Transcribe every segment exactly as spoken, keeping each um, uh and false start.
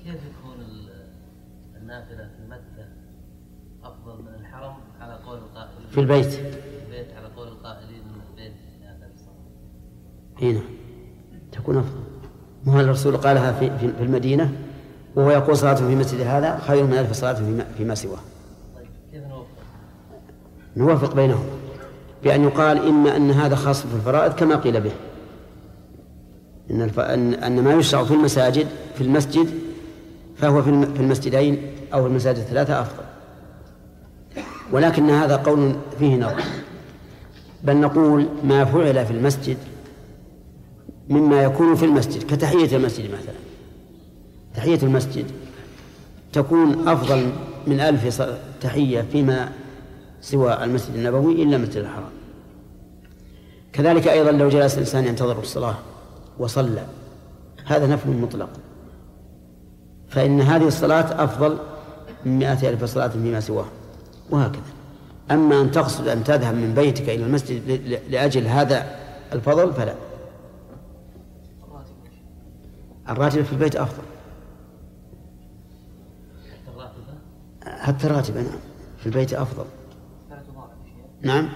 كيف يكون النافلة في مكة أفضل من الحرم على قول القائلين في البيت في البيت على قول القائلين من البيت لآداب الصلاة؟ هنا تكون أفضل. ما الرسول قالها في في المدينة وهو يقول صلاته في مسجد هذا خير من ألف صلاة فيما سواه. طيب كيف نوفق؟ نوافق بينهم بأن يقال إما أن هذا خاص في الفرائض كما قيل به إن, الف... أن... أن ما يشرع في المساجد في المسجد فهو في المسجدين أو في المساجد الثلاثة أفضل، ولكن هذا قول فيه نظر، بل نقول ما فعل في المسجد مما يكون في المسجد كتحية المسجد مثلا، تحية المسجد تكون أفضل من ألف تحية فيما سوى المسجد النبوي إلا مسجد الحرام. كذلك أيضا لو جلس الإنسان ينتظر الصلاة وصلى هذا نفل مطلق، فإن هذه الصلاة أفضل من مئة ألف صلاة فيما سواه، وهكذا. أما أن تقصد أن تذهب من بيتك إلى المسجد لأجل هذا الفضل فلا. الراتب في البيت أفضل حتى الراتب نعم في البيت أفضل. نعم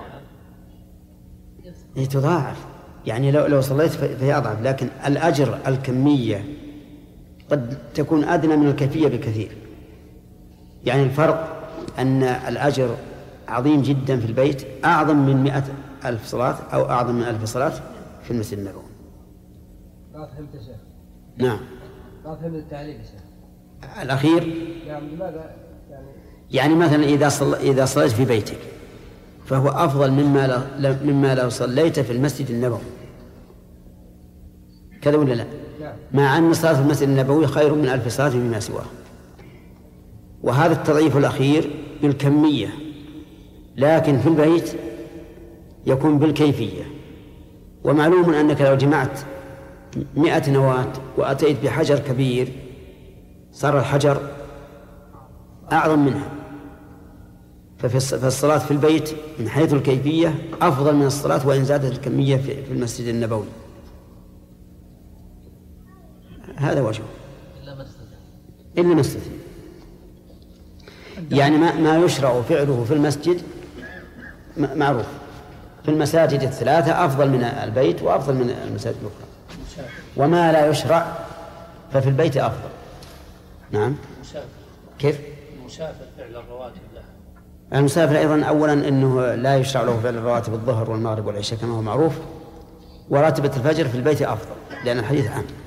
هي تضاعف، يعني لو لو صليت فهي أضعف، لكن الأجر الكمية قد تكون أدنى من الكيفية بكثير. يعني الفرق أن الأجر عظيم جدا في البيت، أعظم من مئة ألف صلاة أو أعظم من ألف صلاة في المسجد النبوي. لا فهمت يا شيخ. نعم لا فهمت التعليل يا شيخ. الأخير يعني لماذا يعني يعني مثلا إذا صل... إذا صليت في بيتك فهو أفضل مما لو... مما لو صليت في المسجد النبوي، كذا ولا لا؟ مع أن الصلاة في المسجد النبوي خير من ألف صلاة فيما سواه. وهذا التضعيف الأخير بالكمية، لكن في البيت يكون بالكيفية. ومعلوم أنك لو جمعت مئة نواة وأتيت بحجر كبير صار الحجر أعظم منها، فالصلاة في البيت من حيث الكيفية أفضل من الصلاة وإن زادت الكمية في المسجد النبوي. هذا وجهه إلا ما استثنى. يعني ما ما يشرع فعله في المسجد معروف، في المساجد الثلاثة أفضل من البيت وأفضل من المساجد الأخرى، وما لا يشرع ففي البيت أفضل. نعم. كيف؟ المسافر فعل الرواتب له. المسافر أيضا أولا أنه لا يشرع له فعل الرواتب الظهر والمغرب والعشاء كما هو معروف، وراتبة الفجر في البيت أفضل لأن الحديث عام.